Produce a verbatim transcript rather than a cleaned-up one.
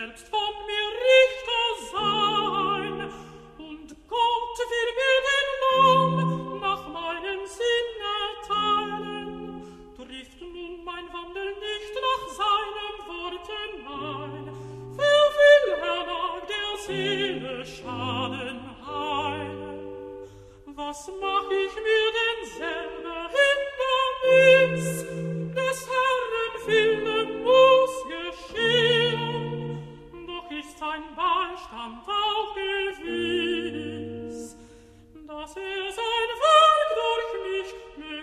selbst von mir Richter sein, und Gott will mir den Lohn nach meinem Sinn erteilen. Trifft nun mein Wandel nicht nach seinen Worten ein, wer will er nach der Seele Schaden heilen? Was mach ich mir denn selber Hindernis? Des Herrn Wille muss geschehen, doch ist sein Beistand auch gewiss, dass er sein Werk durch mich